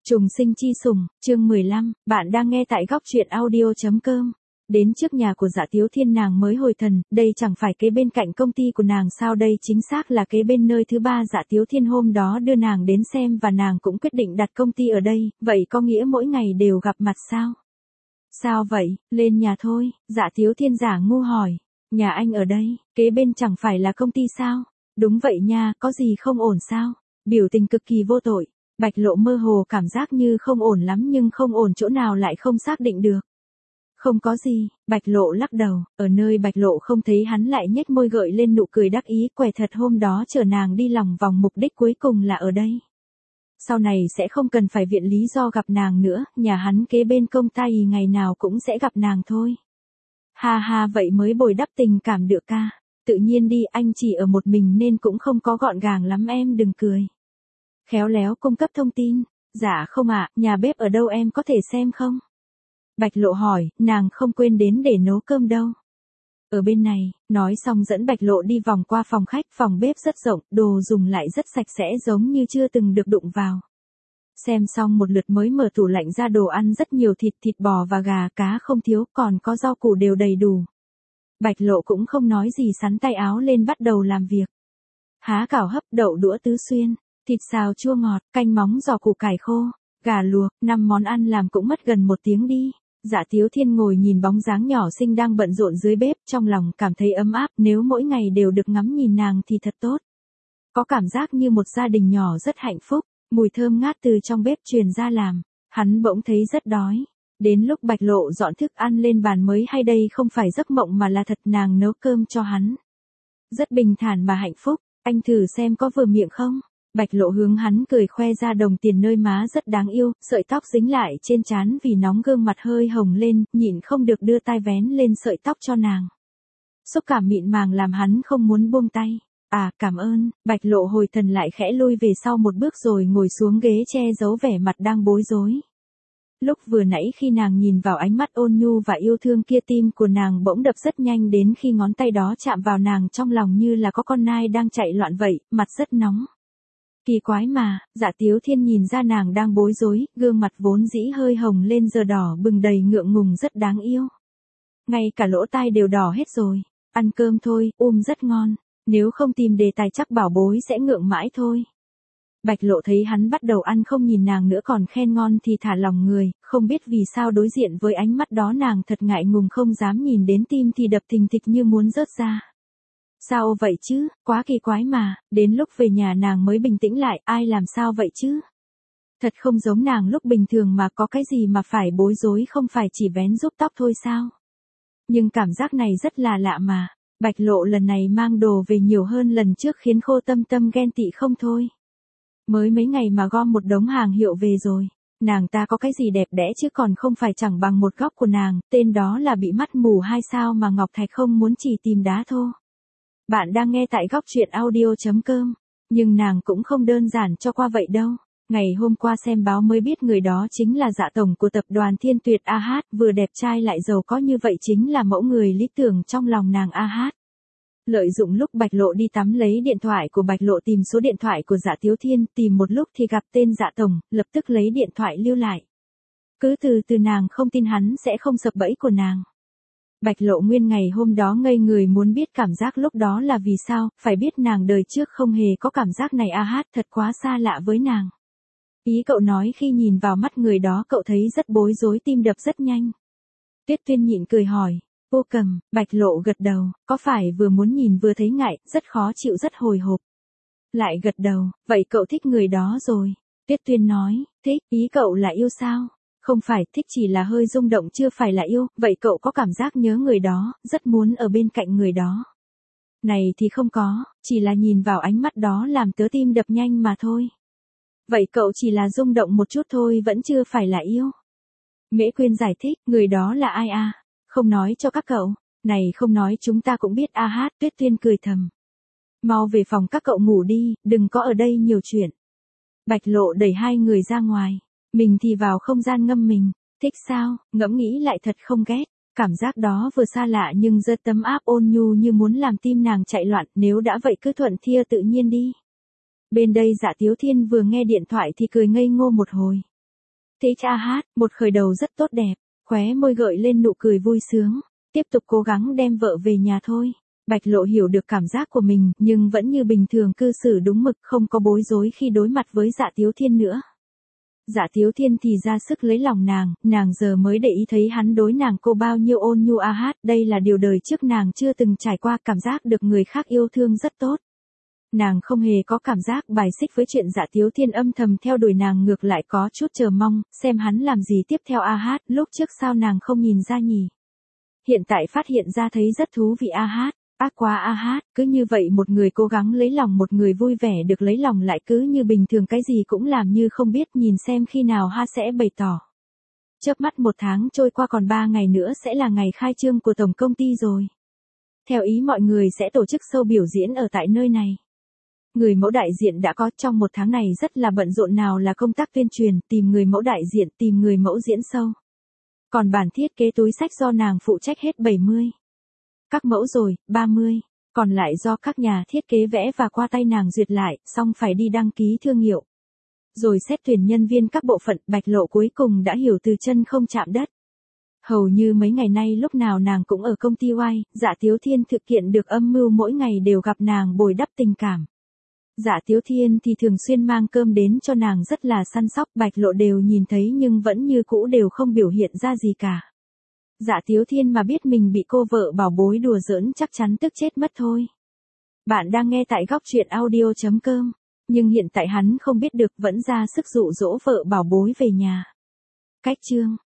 Trùng sinh chi sủng, chương 15, bạn đang nghe tại góc truyện audio.com. Đến trước nhà của Dạ Tiếu Thiên nàng mới hồi thần, đây chẳng phải kế bên cạnh công ty của nàng sao, đây chính xác là kế bên nơi thứ ba Dạ Tiếu Thiên hôm đó đưa nàng đến xem và nàng cũng quyết định đặt công ty ở đây, vậy có nghĩa mỗi ngày đều gặp mặt sao? Sao vậy, lên nhà thôi, Dạ Tiếu Thiên giả ngu hỏi, nhà anh ở đây, kế bên chẳng phải là công ty sao? Đúng vậy nha, có gì không ổn sao? Biểu tình cực kỳ vô tội. Bạch Lộ mơ hồ cảm giác như không ổn lắm nhưng không ổn chỗ nào lại không xác định được. Không có gì, Bạch Lộ lắc đầu, ở nơi Bạch Lộ không thấy hắn lại nhếch môi gợi lên nụ cười đắc ý, quẻ thật hôm đó chở nàng đi lòng vòng mục đích cuối cùng là ở đây. Sau này sẽ không cần phải viện lý do gặp nàng nữa, nhà hắn kế bên công ty ngày nào cũng sẽ gặp nàng thôi. Ha ha, vậy mới bồi đắp tình cảm được ca, tự nhiên đi, anh chỉ ở một mình nên cũng không có gọn gàng lắm, em đừng cười. Khéo léo cung cấp thông tin, dạ không ạ, nhà bếp ở đâu em có thể xem không? Bạch Lộ hỏi, nàng không quên đến để nấu cơm đâu. Ở bên này, nói xong dẫn Bạch Lộ đi vòng qua phòng khách, phòng bếp rất rộng, đồ dùng lại rất sạch sẽ giống như chưa từng được đụng vào. Xem xong một lượt mới mở tủ lạnh ra đồ ăn rất nhiều thịt bò và gà, cá không thiếu, còn có rau củ đều đầy đủ. Bạch Lộ cũng không nói gì, xắn tay áo lên bắt đầu làm việc. Há cảo hấp, đậu đũa tứ xuyên. Thịt xào chua ngọt, canh móng giò củ cải khô, gà luộc, 5 món ăn làm cũng mất gần 1 tiếng đi. Dạ Tiếu Thiên ngồi nhìn bóng dáng nhỏ xinh đang bận rộn dưới bếp, trong lòng cảm thấy ấm áp, nếu mỗi ngày đều được ngắm nhìn nàng thì thật tốt. Có cảm giác như một gia đình nhỏ rất hạnh phúc, mùi thơm ngát từ trong bếp truyền ra làm, hắn bỗng thấy rất đói. Đến lúc Bạch Lộ dọn thức ăn lên bàn mới hay đây không phải giấc mộng mà là thật, nàng nấu cơm cho hắn. Rất bình thản mà hạnh phúc, anh thử xem có vừa miệng không? Bạch Lộ hướng hắn cười, khoe ra đồng tiền nơi má rất đáng yêu, sợi tóc dính lại trên trán vì nóng, gương mặt hơi hồng lên, nhịn không được đưa tay vén lên sợi tóc cho nàng. Xúc cảm mịn màng làm hắn không muốn buông tay. À, cảm ơn. Bạch Lộ hồi thần lại khẽ lui về sau một bước rồi ngồi xuống ghế che giấu vẻ mặt đang bối rối. Lúc vừa nãy khi nàng nhìn vào ánh mắt ôn nhu và yêu thương kia, tim của nàng bỗng đập rất nhanh, đến khi ngón tay đó chạm vào nàng trong lòng như là có con nai đang chạy loạn vậy, mặt rất nóng. Kỳ quái mà, Dạ Tiếu Thiên nhìn ra nàng đang bối rối, gương mặt vốn dĩ hơi hồng lên giờ đỏ bừng đầy ngượng ngùng, rất đáng yêu. Ngay cả lỗ tai đều đỏ hết rồi. Ăn cơm thôi, rất ngon. Nếu không tìm đề tài chắc bảo bối sẽ ngượng mãi thôi. Bạch Lộ thấy hắn bắt đầu ăn không nhìn nàng nữa còn khen ngon thì thả lòng người, không biết vì sao đối diện với ánh mắt đó nàng thật ngại ngùng không dám nhìn đến, tim thì đập thình thịch như muốn rớt ra. Sao vậy chứ, quá kỳ quái mà, đến lúc về nhà nàng mới bình tĩnh lại, ai làm sao vậy chứ? Thật không giống nàng lúc bình thường mà, có cái gì mà phải bối rối, không phải chỉ vén giúp tóc thôi sao? Nhưng cảm giác này rất là lạ mà, Bạch Lộ lần này mang đồ về nhiều hơn lần trước khiến Khô Tâm Tâm ghen tị không thôi. Mới mấy ngày mà gom một đống hàng hiệu về rồi, nàng ta có cái gì đẹp đẽ chứ còn không phải chẳng bằng một góc của nàng, tên đó là bị mắt mù hay sao mà Ngọc Thạch không muốn chỉ tìm đá thô. Bạn đang nghe tại góc truyện audio.com, nhưng nàng cũng không đơn giản cho qua vậy đâu. Ngày hôm qua xem báo mới biết người đó chính là Dạ tổng của tập đoàn Thiên Tuyệt AH, vừa đẹp trai lại giàu có như vậy chính là mẫu người lý tưởng trong lòng nàng AH. Lợi dụng lúc Bạch Lộ đi tắm lấy điện thoại của Bạch Lộ tìm số điện thoại của Dạ Tiếu Thiên, tìm một lúc thì gặp tên Dạ tổng, lập tức lấy điện thoại lưu lại. Cứ từ từ nàng không tin hắn sẽ không sập bẫy của nàng. Bạch Lộ nguyên ngày hôm đó ngây người muốn biết cảm giác lúc đó là vì sao, phải biết nàng đời trước không hề có cảm giác này AH, thật quá xa lạ với nàng. Ý cậu nói khi nhìn vào mắt người đó cậu thấy rất bối rối, tim đập rất nhanh. Tuyết Tuyên nhịn cười hỏi, Vô Cầm, Bạch Lộ gật đầu, có phải vừa muốn nhìn vừa thấy ngại, rất khó chịu, rất hồi hộp. Lại gật đầu, vậy cậu thích người đó rồi. Tuyết Tuyên nói, thích, ý cậu là yêu sao? Không phải, thích chỉ là hơi rung động chưa phải là yêu, vậy cậu có cảm giác nhớ người đó, rất muốn ở bên cạnh người đó. Này thì không có, chỉ là nhìn vào ánh mắt đó làm tớ tim đập nhanh mà thôi. Vậy cậu chỉ là rung động một chút thôi, vẫn chưa phải là yêu. Mễ Quyên giải thích, người đó là ai à? Không nói cho các cậu, này không nói chúng ta cũng biết AH, Tuyết Tuyên cười thầm. Mau về phòng các cậu ngủ đi, đừng có ở đây nhiều chuyện. Bạch Lộ đẩy hai người ra ngoài. Mình thì vào không gian ngâm mình, thích sao, ngẫm nghĩ lại thật không ghét, cảm giác đó vừa xa lạ nhưng rất tấm áp ôn nhu như muốn làm tim nàng chạy loạn, nếu đã vậy cứ thuận thia tự nhiên đi. Bên đây Dạ Tiếu Thiên vừa nghe điện thoại thì cười ngây ngô một hồi. Thích A Hát, một khởi đầu rất tốt đẹp, khóe môi gợi lên nụ cười vui sướng, tiếp tục cố gắng đem vợ về nhà thôi. Bạch Lộ hiểu được cảm giác của mình, nhưng vẫn như bình thường cư xử đúng mực, không có bối rối khi đối mặt với Dạ Tiếu Thiên nữa. Dạ Tiếu Thiên thì ra sức lấy lòng nàng giờ mới để ý thấy hắn đối nàng cô bao nhiêu ôn nhu. A Hát, đây là điều đời trước nàng chưa từng trải qua, cảm giác được người khác yêu thương rất tốt. Nàng không hề có cảm giác bài xích với chuyện Dạ Tiếu Thiên âm thầm theo đuổi nàng, ngược lại có chút chờ mong, xem hắn làm gì tiếp theo. A Hát, lúc trước sao nàng không nhìn ra nhỉ? Hiện tại phát hiện ra thấy rất thú vị. A Hát, ác quá. A Hát, cứ như vậy một người cố gắng lấy lòng một người vui vẻ được lấy lòng lại cứ như bình thường cái gì cũng làm như không biết, nhìn xem khi nào Ha sẽ bày tỏ. Chớp mắt 1 tháng trôi qua, còn 3 ngày nữa sẽ là ngày khai trương của tổng công ty rồi. Theo ý mọi người sẽ tổ chức show biểu diễn ở tại nơi này. Người mẫu đại diện đã có, trong 1 tháng này rất là bận rộn, nào là công tác tuyên truyền, tìm người mẫu đại diện, tìm người mẫu diễn show. Còn bản thiết kế túi xách do nàng phụ trách hết 70. Các mẫu rồi, 30. Còn lại do các nhà thiết kế vẽ và qua tay nàng duyệt lại, xong phải đi đăng ký thương hiệu. Rồi xét tuyển nhân viên các bộ phận. Bạch Lộ cuối cùng đã hiểu từ chân không chạm đất. Hầu như mấy ngày nay lúc nào nàng cũng ở công ty Y, Dạ Tiếu Thiên thực hiện được âm mưu mỗi ngày đều gặp nàng bồi đắp tình cảm. Dạ Tiếu Thiên thì thường xuyên mang cơm đến cho nàng rất là săn sóc, Bạch Lộ đều nhìn thấy nhưng vẫn như cũ đều không biểu hiện ra gì cả. Dạ Tiếu Thiên mà biết mình bị cô vợ bảo bối đùa giỡn chắc chắn tức chết mất thôi. Bạn đang nghe tại góc truyện audio.com, nhưng hiện tại hắn không biết được, vẫn ra sức dụ dỗ vợ bảo bối về nhà. Cách chương